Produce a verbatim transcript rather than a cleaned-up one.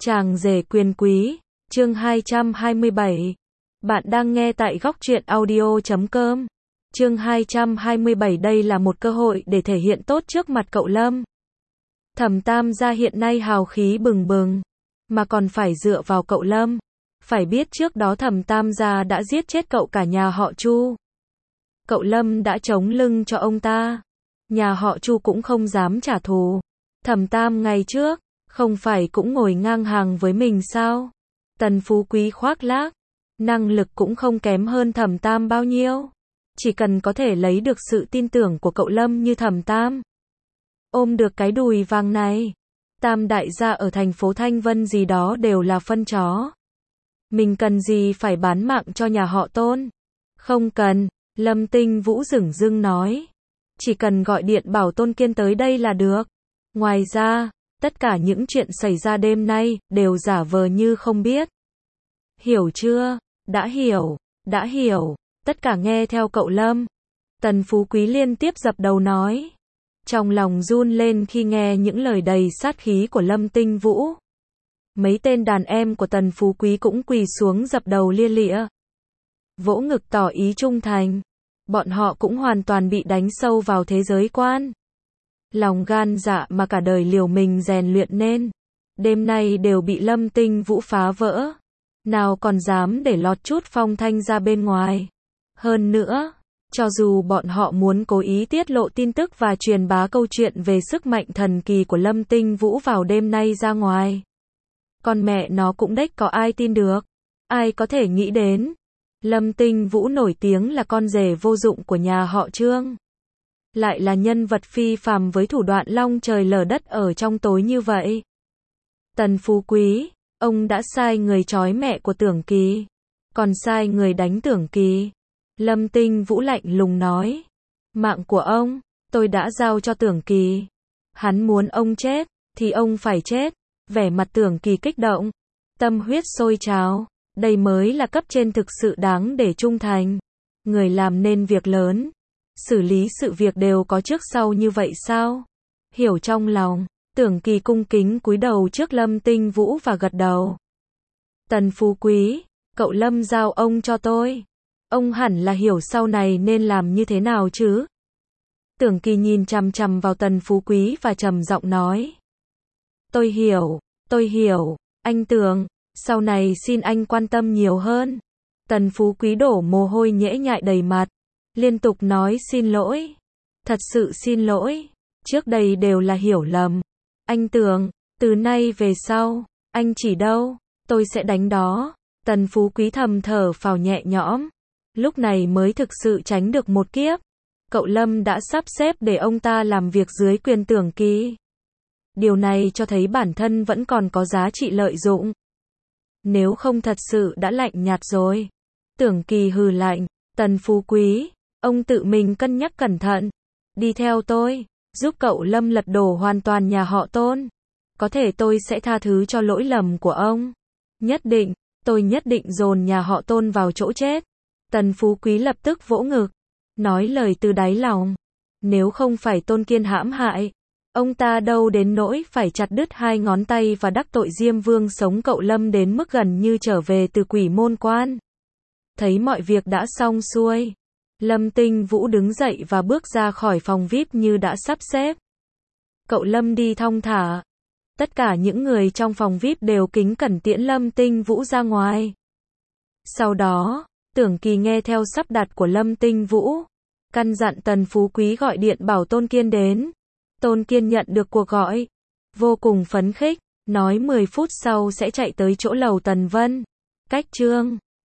Chàng rể quyền quý, chương hai trăm hai mươi bảy. Bạn đang nghe tại góc truyện audio chấm com. Chương hai trăm hai mươi bảy, đây là một cơ hội để thể hiện tốt trước mặt cậu Lâm. Thẩm Tam gia hiện nay hào khí bừng bừng, mà còn phải dựa vào cậu Lâm. Phải biết trước đó Thẩm Tam gia đã giết chết cậu cả nhà họ Chu. Cậu Lâm đã chống lưng cho ông ta. Nhà họ Chu cũng không dám trả thù. Thẩm Tam ngày trước, không phải cũng ngồi ngang hàng với mình sao? Tần Phú Quý khoác lác, năng lực cũng không kém hơn Thẩm Tam bao nhiêu. Chỉ cần có thể lấy được sự tin tưởng của cậu Lâm như Thẩm Tam, ôm được cái đùi vàng này, Tam đại gia ở thành phố Thanh Vân gì đó đều là phân chó. Mình cần gì phải bán mạng cho nhà họ Tôn? Không cần, Lâm Tinh Vũ dửng dưng nói. Chỉ cần gọi điện bảo Tôn Kiên tới đây là được. Ngoài ra, tất cả những chuyện xảy ra đêm nay, đều giả vờ như không biết. Hiểu chưa? Đã hiểu, đã hiểu, tất cả nghe theo cậu Lâm. Tần Phú Quý liên tiếp dập đầu nói. Trong lòng run lên khi nghe những lời đầy sát khí của Lâm Tinh Vũ. Mấy tên đàn em của Tần Phú Quý cũng quỳ xuống dập đầu lia lịa, vỗ ngực tỏ ý trung thành. Bọn họ cũng hoàn toàn bị đánh sâu vào thế giới quan. Lòng gan dạ mà cả đời liều mình rèn luyện nên, đêm nay đều bị Lâm Tinh Vũ phá vỡ. Nào còn dám để lọt chút phong thanh ra bên ngoài. Hơn nữa, cho dù bọn họ muốn cố ý tiết lộ tin tức và truyền bá câu chuyện về sức mạnh thần kỳ của Lâm Tinh Vũ vào đêm nay ra ngoài, con mẹ nó cũng đếch có ai tin được. Ai có thể nghĩ đến, Lâm Tinh Vũ nổi tiếng là con rể vô dụng của nhà họ Trương, lại là nhân vật phi phàm với thủ đoạn long trời lở đất ở trong tối như vậy. Tần Phú Quý, ông đã sai người trói mẹ của Tưởng Kỳ, còn sai người đánh Tưởng Kỳ. Lâm Tinh Vũ lạnh lùng nói. Mạng của ông, tôi đã giao cho Tưởng Kỳ. Hắn muốn ông chết, thì ông phải chết. Vẻ mặt Tưởng Kỳ kích động, tâm huyết sôi trào. Đây mới là cấp trên thực sự đáng để trung thành. Người làm nên việc lớn, xử lý sự việc đều có trước sau như vậy sao? Hiểu trong lòng, Tưởng Kỳ cung kính cúi đầu trước Lâm Tinh Vũ và gật đầu. Tần Phú Quý, cậu Lâm giao ông cho tôi. Ông hẳn là hiểu sau này nên làm như thế nào chứ? Tưởng Kỳ nhìn chằm chằm vào Tần Phú Quý và trầm giọng nói. Tôi hiểu, tôi hiểu, anh Tưởng, sau này xin anh quan tâm nhiều hơn. Tần Phú Quý đổ mồ hôi nhễ nhại đầy mặt, liên tục nói xin lỗi. Thật sự xin lỗi, trước đây đều là hiểu lầm. Anh Tưởng, từ nay về sau, anh chỉ đâu, tôi sẽ đánh đó. Tần Phú Quý thầm thở phào nhẹ nhõm, lúc này mới thực sự tránh được một kiếp. Cậu Lâm đã sắp xếp để ông ta làm việc dưới quyền Tưởng Kỳ. Điều này cho thấy bản thân vẫn còn có giá trị lợi dụng. Nếu không thật sự đã lạnh nhạt rồi. Tưởng Kỳ hừ lạnh. Tần Phú Quý, ông tự mình cân nhắc cẩn thận. Đi theo tôi, giúp cậu Lâm lật đổ hoàn toàn nhà họ Tôn. Có thể tôi sẽ tha thứ cho lỗi lầm của ông. Nhất định, tôi nhất định dồn nhà họ Tôn vào chỗ chết. Tần Phú Quý lập tức vỗ ngực, nói lời từ đáy lòng. Nếu không phải Tôn Kiên hãm hại, ông ta đâu đến nỗi phải chặt đứt hai ngón tay và đắc tội Diêm Vương sống cậu Lâm đến mức gần như trở về từ quỷ môn quan. Thấy mọi việc đã xong xuôi, Lâm Tinh Vũ đứng dậy và bước ra khỏi phòng vi ai pi như đã sắp xếp. Cậu Lâm đi thong thả. Tất cả những người trong phòng vi ai pi đều kính cẩn tiễn Lâm Tinh Vũ ra ngoài. Sau đó, Tưởng Kỳ nghe theo sắp đặt của Lâm Tinh Vũ, căn dặn Tần Phú Quý gọi điện bảo Tôn Kiên đến. Tôn Kiên nhận được cuộc gọi, vô cùng phấn khích, nói mười phút sau sẽ chạy tới chỗ lầu Tần Vân. Cách Trương